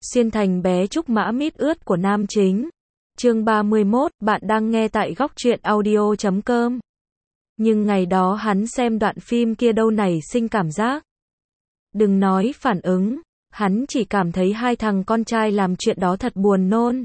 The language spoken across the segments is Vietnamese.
Xuyên thành bé trúc mã mít ướt của nam chính. Chương 31, bạn đang nghe tại góc truyện audio.com. Nhưng ngày đó hắn xem đoạn phim kia đâu nảy sinh cảm giác. Đừng nói phản ứng, hắn chỉ cảm thấy hai thằng con trai làm chuyện đó thật buồn nôn.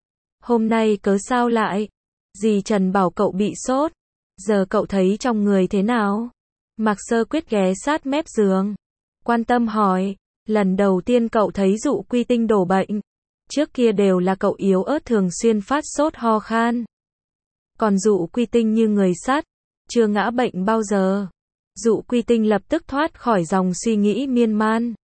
Hôm nay cớ sao lại? Dì Trần bảo cậu bị sốt. Giờ cậu thấy trong người thế nào? Mạc Sơ Quyết ghé sát mép giường, quan tâm hỏi. Lần đầu tiên cậu thấy Dụ Quy Tinh đổ bệnh. Trước kia đều là cậu yếu ớt thường xuyên phát sốt ho khan. Còn Dụ Quy Tinh như người sắt, chưa ngã bệnh bao giờ. Dụ Quy Tinh lập tức thoát khỏi dòng suy nghĩ miên man.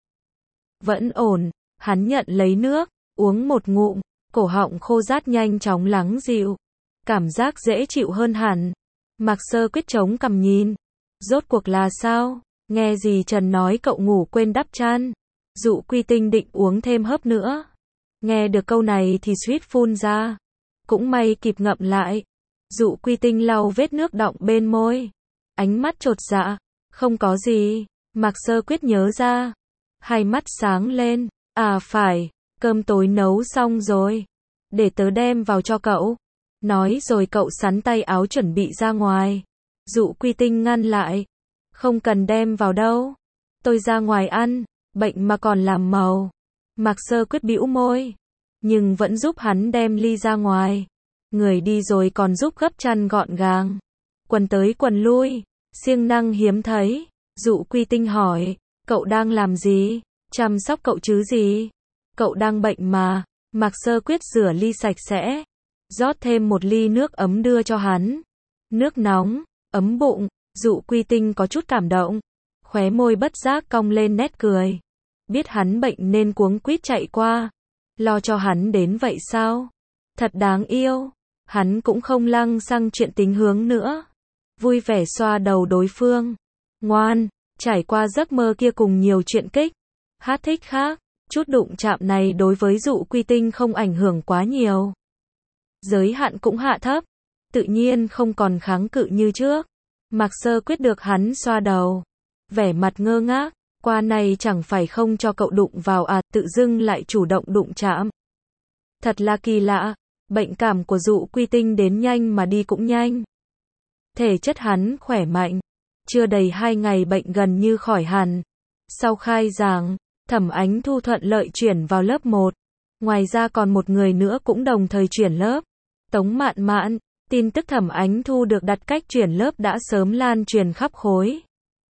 Vẫn ổn, hắn nhận lấy nước, uống một ngụm, cổ họng khô rát nhanh chóng lắng dịu. Cảm giác dễ chịu hơn hẳn. Mạc Sơ Quyết chống cằm nhìn. Rốt cuộc là sao? Nghe dì Trần nói cậu ngủ quên đắp chăn. Dụ Quy Tinh định uống thêm hớp nữa. Nghe được câu này thì suýt phun ra. Cũng may kịp ngậm lại. Dụ Quy Tinh lau vết nước đọng bên môi. Ánh mắt chột dạ. Không có gì. Mạc Sơ Quyết nhớ ra. Hai mắt sáng lên. À phải, cơm tối nấu xong rồi. Để tớ đem vào cho cậu. Nói rồi cậu sắn tay áo chuẩn bị ra ngoài. Dụ Quy Tinh ngăn lại. Không cần đem vào đâu. Tôi ra ngoài ăn. Bệnh mà còn làm màu. Mạc Sơ Quyết bĩu môi. Nhưng vẫn giúp hắn đem ly ra ngoài. Người đi rồi còn giúp gấp chăn gọn gàng. Quần tới quần lui. Siêng năng hiếm thấy. Dụ Quy Tinh hỏi. Cậu đang làm gì? Chăm sóc cậu chứ gì? Cậu đang bệnh mà. Mạc Sơ Quyết rửa ly sạch sẽ. Rót thêm một ly nước ấm đưa cho hắn. Nước nóng, ấm bụng. Dụ Quy Tinh có chút cảm động. Khóe môi bất giác cong lên nét cười. Biết hắn bệnh nên cuống quýt chạy qua. Lo cho hắn đến vậy sao? Thật đáng yêu. Hắn cũng không lăng xăng chuyện tính hướng nữa. Vui vẻ xoa đầu đối phương. Ngoan, trải qua giấc mơ kia cùng nhiều chuyện kích. Hát thích khác. Chút đụng chạm này đối với Dụ Quy Tinh không ảnh hưởng quá nhiều. Giới hạn cũng hạ thấp. Tự nhiên không còn kháng cự như trước. Mạc Sơ Quyết được hắn xoa đầu. Vẻ mặt ngơ ngác. Qua này chẳng phải không cho cậu đụng vào à, tự dưng lại chủ động đụng chạm. Thật là kỳ lạ. Bệnh cảm của Dụ Quy Tinh đến nhanh mà đi cũng nhanh. Thể chất hắn khỏe mạnh. Chưa đầy 2 ngày bệnh gần như khỏi hẳn. Sau khai giảng, Thẩm Ánh Thu thuận lợi chuyển vào lớp 1. Ngoài ra còn một người nữa cũng đồng thời chuyển lớp. Tống Mạn Mạn. Tin tức Thẩm Ánh Thu được đặt cách chuyển lớp đã sớm lan truyền khắp khối.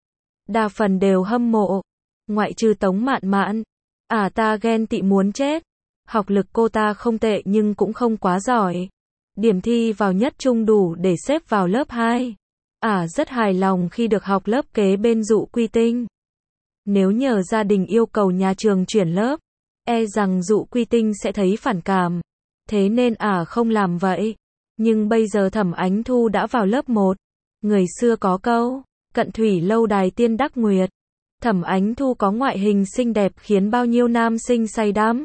Đa phần đều hâm mộ. Ngoại trừ Tống Mạn Mạn. Ta ghen tị muốn chết. Học lực cô ta không tệ nhưng cũng không quá giỏi. Điểm thi vào nhất trung đủ để xếp vào lớp 2. Rất hài lòng khi được học lớp kế bên Dụ Quy Tinh. Nếu nhờ gia đình yêu cầu nhà trường chuyển lớp, e rằng Dụ Quy Tinh sẽ thấy phản cảm. Thế nên không làm vậy. Nhưng bây giờ Thẩm Ánh Thu đã vào lớp 1. Người xưa có câu, cận thủy lâu đài tiên đắc nguyệt. Thẩm Ánh Thu có ngoại hình xinh đẹp khiến bao nhiêu nam sinh say đắm.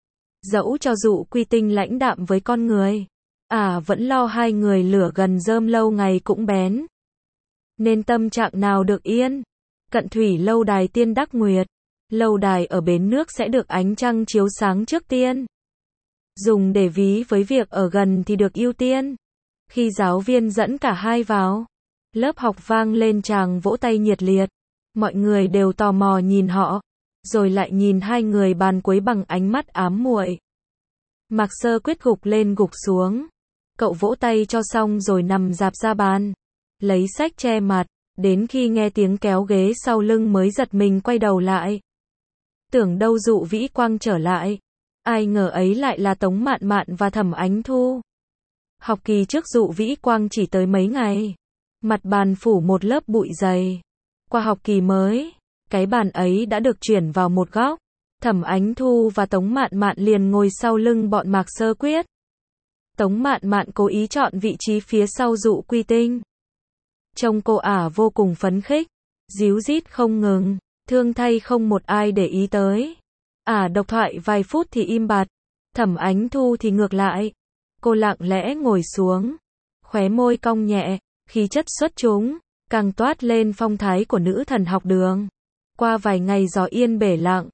Dẫu cho Dụ Quy Tinh lãnh đạm với con người, vẫn lo hai người lửa gần rơm lâu ngày cũng bén. Nên tâm trạng nào được yên. Cận thủy lâu đài tiên đắc nguyệt. Lâu đài ở bến nước sẽ được ánh trăng chiếu sáng trước tiên. Dùng để ví với việc ở gần thì được ưu tiên. Khi giáo viên dẫn cả hai vào, lớp học vang lên tràng vỗ tay nhiệt liệt. Mọi người đều tò mò nhìn họ, rồi lại nhìn hai người bàn quấy bằng ánh mắt ám muội. Mạc Sơ Quyết gục lên gục xuống. Cậu vỗ tay cho xong rồi nằm rạp ra bàn, lấy sách che mặt, đến khi nghe tiếng kéo ghế sau lưng mới giật mình quay đầu lại. Tưởng đâu Dụ Vĩ Quang trở lại. Ai ngờ ấy lại là Tống Mạn Mạn và Thẩm Ánh Thu. Học kỳ trước Dụ Vĩ Quang chỉ tới mấy ngày. Mặt bàn phủ một lớp bụi dày. Qua học kỳ mới, cái bàn ấy đã được chuyển vào một góc. Thẩm Ánh Thu và Tống Mạn Mạn liền ngồi sau lưng bọn Mạc Sơ Quyết. Tống Mạn Mạn cố ý chọn vị trí phía sau Dụ Quy Tinh. Trông cô vô cùng phấn khích, díu dít không ngừng, thương thay không một ai để ý tới. Độc thoại vài phút thì im bặt. Thẩm Ánh Thu thì ngược lại. Cô lặng lẽ ngồi xuống, khóe môi cong nhẹ, khí chất xuất chúng, càng toát lên phong thái của nữ thần học đường. Qua vài ngày gió yên bể lặng,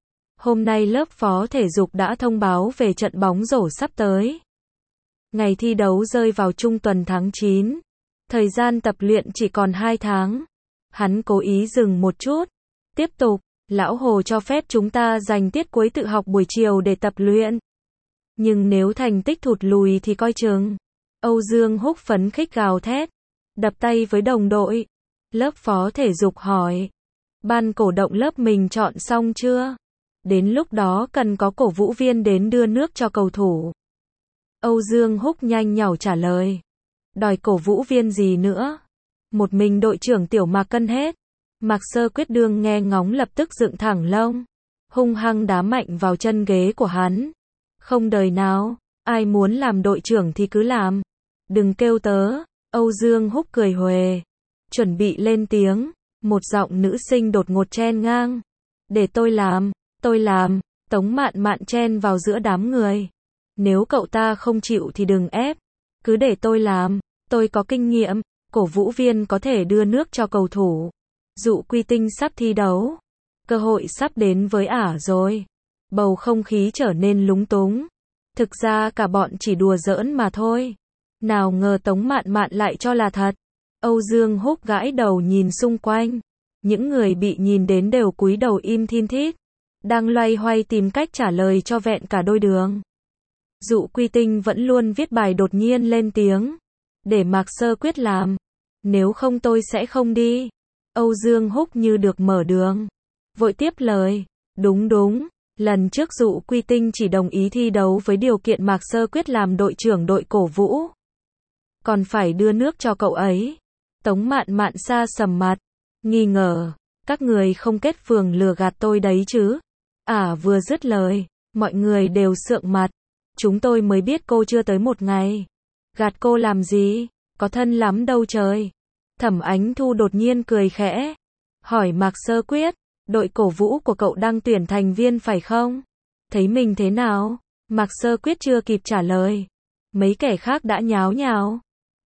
Hôm nay lớp phó thể dục đã thông báo về trận bóng rổ sắp tới. Ngày thi đấu rơi vào trung tuần tháng 9. Thời gian tập luyện chỉ còn 2 tháng. Hắn cố ý dừng một chút. Tiếp tục, lão Hồ cho phép chúng ta dành tiết cuối tự học buổi chiều để tập luyện. Nhưng nếu thành tích thụt lùi thì coi chừng. Âu Dương Húc phấn khích gào thét, đập tay với đồng đội. Lớp phó thể dục hỏi, ban cổ động lớp mình chọn xong chưa? Đến lúc đó cần có cổ vũ viên đến đưa nước cho cầu thủ. Âu Dương Húc nhanh nhảu trả lời, đòi cổ vũ viên gì nữa? Một mình đội trưởng Tiểu Mạc cân hết. Mạc Sơ Quyết đương nghe ngóng lập tức dựng thẳng lông, hung hăng đá mạnh vào chân ghế của hắn. Không đời nào, ai muốn làm đội trưởng thì cứ làm. Đừng kêu tớ. Âu Dương Húc cười huề, chuẩn bị lên tiếng, một giọng nữ sinh đột ngột chen ngang. Để tôi làm, tôi làm. Tống Mạn Mạn chen vào giữa đám người. Nếu cậu ta không chịu thì đừng ép, cứ để tôi làm, tôi có kinh nghiệm, cổ vũ viên có thể đưa nước cho cầu thủ. Dụ Quy Tinh sắp thi đấu, cơ hội sắp đến với ả rồi. Bầu không khí trở nên lúng túng. Thực ra cả bọn chỉ đùa giỡn mà thôi. Nào ngờ Tống Mạn Mạn lại cho là thật. Âu Dương Húc gãi đầu nhìn xung quanh. Những người bị nhìn đến đều cúi đầu im thin thít, đang loay hoay tìm cách trả lời cho vẹn cả đôi đường. Dụ Quy Tinh vẫn luôn viết bài đột nhiên lên tiếng. Để Mạc Sơ Quyết làm. Nếu không tôi sẽ không đi. Âu Dương Húc như được mở đường, vội tiếp lời. Đúng. Lần trước Dụ Quy Tinh chỉ đồng ý thi đấu với điều kiện Mạc Sơ Quyết làm đội trưởng đội cổ vũ. Còn phải đưa nước cho cậu ấy. Tống Mạn Mạn sa sầm mặt, nghi ngờ. Các người không kết phường lừa gạt tôi đấy chứ? Vừa dứt lời, mọi người đều sượng mặt. Chúng tôi mới biết cô chưa tới một ngày. Gạt cô làm gì? Có thân lắm đâu trời. Thẩm Ánh Thu đột nhiên cười khẽ, hỏi Mạc Sơ Quyết, đội cổ vũ của cậu đang tuyển thành viên phải không? Thấy mình thế nào? Mạc Sơ Quyết chưa kịp trả lời, mấy kẻ khác đã nháo nhào.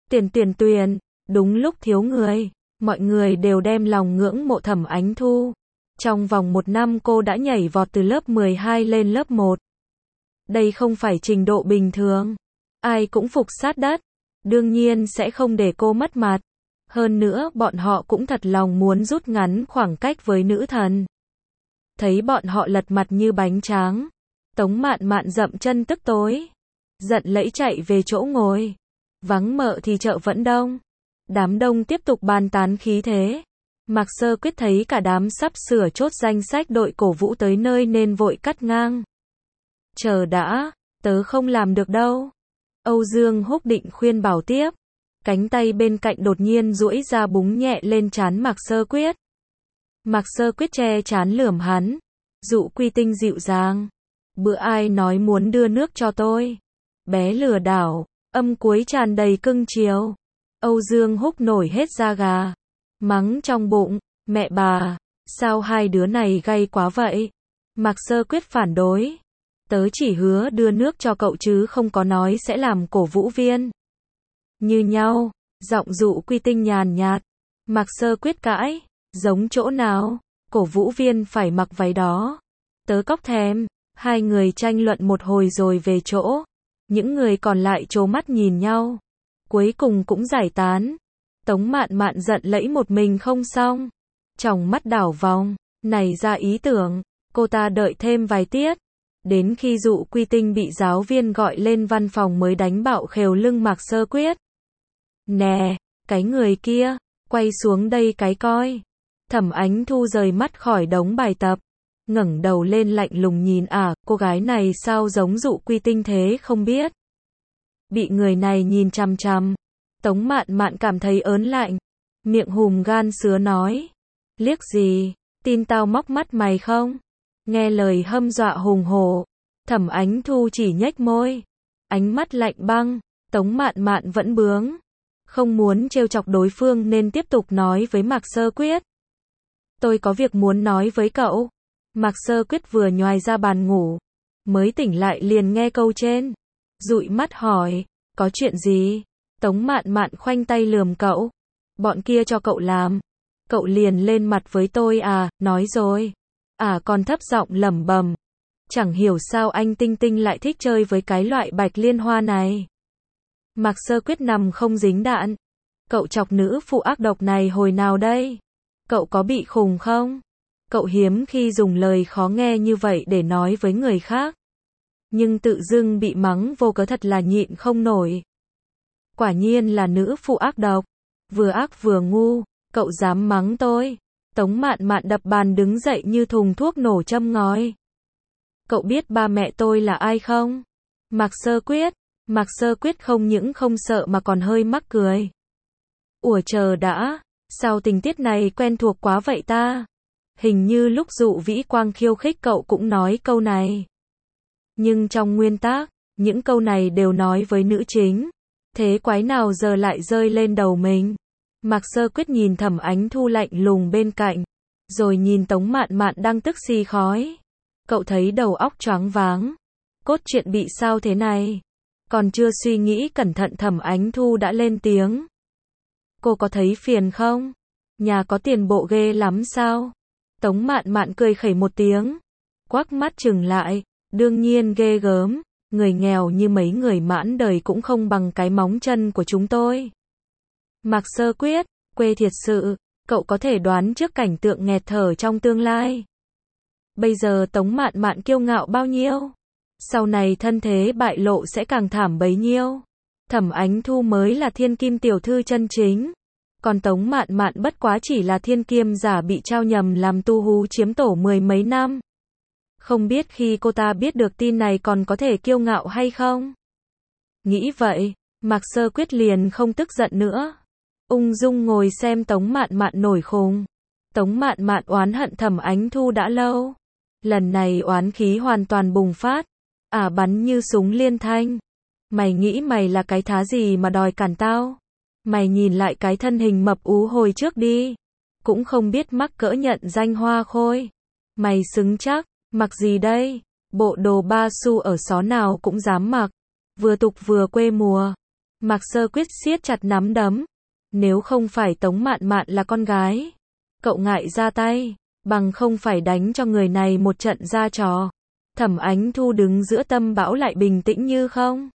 Tuyển, đúng lúc thiếu người, mọi người đều đem lòng ngưỡng mộ Thẩm Ánh Thu. Trong vòng 1 năm cô đã nhảy vọt từ lớp 12 lên lớp 1. Đây không phải trình độ bình thường. Ai cũng phục sát đất. Đương nhiên sẽ không để cô mất mặt. Hơn nữa bọn họ cũng thật lòng muốn rút ngắn khoảng cách với nữ thần. Thấy bọn họ lật mặt như bánh tráng, Tống Mạn Mạn dậm chân tức tối, giận lẫy chạy về chỗ ngồi. Vắng mợ thì chợ vẫn đông. Đám đông tiếp tục bàn tán khí thế. Mạc Sơ Quyết thấy cả đám sắp sửa chốt danh sách đội cổ vũ tới nơi nên vội cắt ngang. Chờ đã, tớ không làm được đâu. Âu Dương Húc định khuyên bảo tiếp. Cánh tay bên cạnh đột nhiên duỗi ra búng nhẹ lên trán Mạc Sơ Quyết. Mạc Sơ Quyết che trán lườm hắn. Dụ Quy Tinh dịu dàng. Bữa ai nói muốn đưa nước cho tôi? Bé lừa đảo, âm cuối tràn đầy cưng chiều. Âu Dương Húc nổi hết da gà. Mắng trong bụng, mẹ bà, sao hai đứa này gay quá vậy? Mạc Sơ Quyết phản đối. Tớ chỉ hứa đưa nước cho cậu chứ không có nói sẽ làm cổ vũ viên. Như nhau, giọng Dụ Quy Tinh nhàn nhạt. Mạc Sơ Quyết cãi, giống chỗ nào? Cổ vũ viên phải mặc váy đó. Tớ cóc thèm. Hai người tranh luận một hồi rồi về chỗ. Những người còn lại trố mắt nhìn nhau. Cuối cùng cũng giải tán. Tống Mạn Mạn giận lẫy một mình không xong. Tròng mắt đảo vòng, nảy ra ý tưởng. Cô ta đợi thêm vài tiết. Đến khi Dụ Quy Tinh bị giáo viên gọi lên văn phòng mới đánh bạo khều lưng Mạc Sơ Quyết. Nè, cái người kia, quay xuống đây cái coi. Thẩm Ánh Thu rời mắt khỏi đống bài tập, ngẩng đầu lên lạnh lùng nhìn cô gái này sao giống Dụ Quy Tinh thế không biết. Bị người này nhìn chằm chằm, Tống Mạn Mạn cảm thấy ớn lạnh, miệng hùm gan sứa nói. Liếc gì, tin tao móc mắt mày không? Nghe lời hâm dọa hùng hổ, Thẩm Ánh Thu chỉ nhếch môi, ánh mắt lạnh băng. Tống Mạn Mạn vẫn bướng, không muốn trêu chọc đối phương nên tiếp tục nói với Mạc Sơ Quyết. Tôi có việc muốn nói với cậu. Mạc Sơ Quyết vừa nhoài ra bàn ngủ, mới tỉnh lại liền nghe câu trên. Dụi mắt hỏi, có chuyện gì? Tống Mạn Mạn khoanh tay lườm cậu. Bọn kia cho cậu làm. Cậu liền lên mặt với tôi nói rồi. Còn thấp giọng lẩm bẩm, Chẳng hiểu sao anh Tinh Tinh lại thích chơi với cái loại bạch liên hoa này. Mạc Sơ Quyết nằm không dính đạn. Cậu chọc nữ phụ ác độc này hồi nào đây? Cậu có bị khùng không? Cậu hiếm khi dùng lời khó nghe như vậy để nói với người khác. Nhưng tự dưng bị mắng vô cớ thật là nhịn không nổi. Quả nhiên là nữ phụ ác độc. Vừa ác vừa ngu, cậu dám mắng tôi. Tống Mạn Mạn đập bàn đứng dậy như thùng thuốc nổ châm ngòi. Cậu biết ba mẹ tôi là ai không? Mạc Sơ Quyết không những không sợ mà còn hơi mắc cười. Ủa chờ đã, sao tình tiết này quen thuộc quá vậy ta? Hình như lúc Dụ Vĩ Quang khiêu khích cậu cũng nói câu này. Nhưng trong nguyên tác, những câu này đều nói với nữ chính. Thế quái nào giờ lại rơi lên đầu mình? Mạc Sơ Quyết nhìn Thẩm Ánh Thu lạnh lùng bên cạnh, rồi nhìn Tống Mạn Mạn đang tức xì khói. Cậu thấy đầu óc choáng váng. Cốt truyện bị sao thế này? Còn chưa suy nghĩ cẩn thận Thẩm Ánh Thu đã lên tiếng. Cô có thấy phiền không? Nhà có tiền bộ ghê lắm sao? Tống Mạn Mạn cười khẩy một tiếng, quắc mắt chừng lại, đương nhiên ghê gớm, người nghèo như mấy người mãn đời cũng không bằng cái móng chân của chúng tôi. Mạc Sơ Quyết, quê thiệt sự, cậu có thể đoán trước cảnh tượng nghẹt thở trong tương lai. Bây giờ Tống Mạn Mạn kiêu ngạo bao nhiêu? Sau này thân thế bại lộ sẽ càng thảm bấy nhiêu. Thẩm Ánh Thu mới là thiên kim tiểu thư chân chính. Còn Tống Mạn Mạn bất quá chỉ là thiên kiêm giả bị trao nhầm làm tu hú chiếm tổ 10 mấy năm. Không biết khi cô ta biết được tin này còn có thể kiêu ngạo hay không? Nghĩ vậy, Mạc Sơ Quyết liền không tức giận nữa. Ung dung ngồi xem Tống Mạn Mạn nổi khùng. Tống Mạn Mạn oán hận Thẩm Ánh Thu đã lâu. Lần này oán khí hoàn toàn bùng phát. Bắn như súng liên thanh. Mày nghĩ mày là cái thá gì mà đòi cản tao? Mày nhìn lại cái thân hình mập ú hồi trước đi. Cũng không biết mắc cỡ nhận danh Hoa Khôi. Mày xứng chắc, mặc gì đây? Bộ đồ ba xu ở xó nào cũng dám mặc. Vừa tục vừa quê mùa. Mạc Sơ Quyết siết chặt nắm đấm. Nếu không phải Tống Mạn Mạn là con gái, cậu ngại ra tay, bằng không phải đánh cho người này một trận ra trò. Thẩm Ánh Thu đứng giữa tâm bão lại bình tĩnh như không.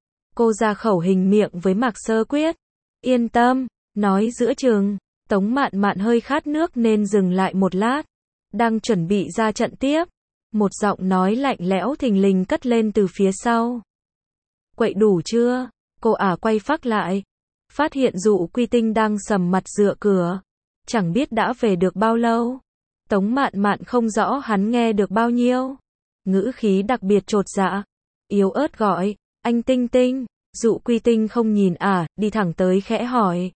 Cô ra khẩu hình miệng với Mạc Sơ Quyết. Yên tâm, nói giữa chừng. Tống Mạn Mạn hơi khát nước nên dừng lại một lát. Đang chuẩn bị ra trận tiếp. Một giọng nói lạnh lẽo thình lình cất lên từ phía sau. Quậy đủ chưa? Cô quay phác lại. Phát hiện Dụ Quy Tinh đang sầm mặt dựa cửa. Chẳng biết đã về được bao lâu. Tống Mạn Mạn không rõ hắn nghe được bao nhiêu. Ngữ khí đặc biệt chột dạ. Yếu ớt gọi, anh Tinh Tinh. Dụ Quy Tinh không nhìn đi thẳng tới khẽ hỏi.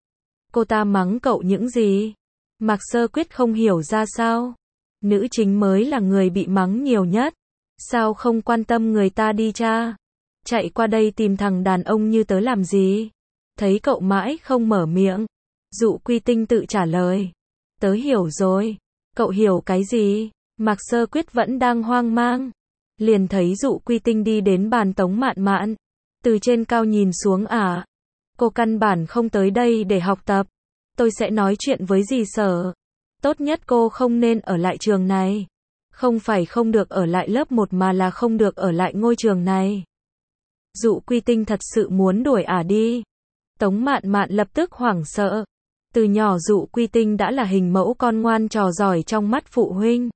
Cô ta mắng cậu những gì? Mạc Sơ Quyết không hiểu ra sao. Nữ chính mới là người bị mắng nhiều nhất. Sao không quan tâm người ta đi cha? Chạy qua đây tìm thằng đàn ông như tớ làm gì? Thấy cậu mãi không mở miệng. Dụ Quy Tinh tự trả lời. Tớ hiểu rồi. Cậu hiểu cái gì? Mạc Sơ Quyết vẫn đang hoang mang. Liền thấy Dụ Quy Tinh đi đến bàn Tống Mạn Mạn. Từ trên cao nhìn xuống Cô căn bản không tới đây để học tập. Tôi sẽ nói chuyện với dì Sở. Tốt nhất cô không nên ở lại trường này. Không phải không được ở lại lớp 1 mà là không được ở lại ngôi trường này. Dụ Quy Tinh thật sự muốn đuổi đi. Tống Mạn Mạn lập tức hoảng sợ. Từ nhỏ Dụ Quy Tinh đã là hình mẫu con ngoan trò giỏi trong mắt phụ huynh.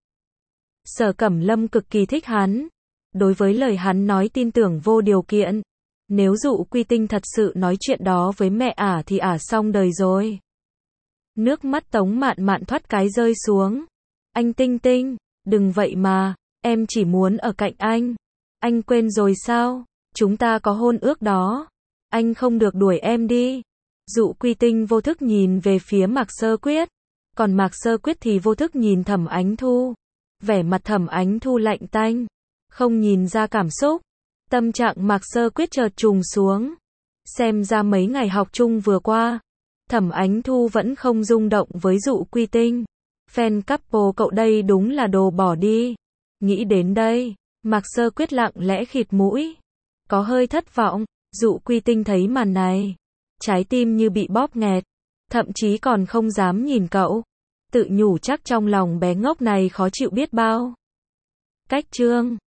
Sở Cẩm Lâm cực kỳ thích hắn. Đối với lời hắn nói tin tưởng vô điều kiện. Nếu Dụ Quy Tinh thật sự nói chuyện đó với mẹ thì xong đời rồi. Nước mắt Tống Mạn Mạn thoát cái rơi xuống. Anh Tinh Tinh, đừng vậy mà, em chỉ muốn ở cạnh anh. Anh quên rồi sao? Chúng ta có hôn ước đó. Anh không được đuổi em đi. Dụ Quy Tinh vô thức nhìn về phía Mạc Sơ Quyết. Còn Mạc Sơ Quyết thì vô thức nhìn Thẩm Ánh Thu. Vẻ mặt Thẩm Ánh Thu lạnh tanh. Không nhìn ra cảm xúc. Tâm trạng Mạc Sơ Quyết chợt trùng xuống. Xem ra mấy ngày học chung vừa qua, Thẩm Ánh Thu vẫn không rung động với Dụ Quy Tinh. Fan couple cậu đây đúng là đồ bỏ đi. Nghĩ đến đây, Mạc Sơ Quyết lặng lẽ khịt mũi. Có hơi thất vọng. Dụ Quy Tinh thấy màn này, trái tim như bị bóp nghẹt. Thậm chí còn không dám nhìn cậu. Tự nhủ chắc trong lòng bé ngốc này khó chịu biết bao. Cách chương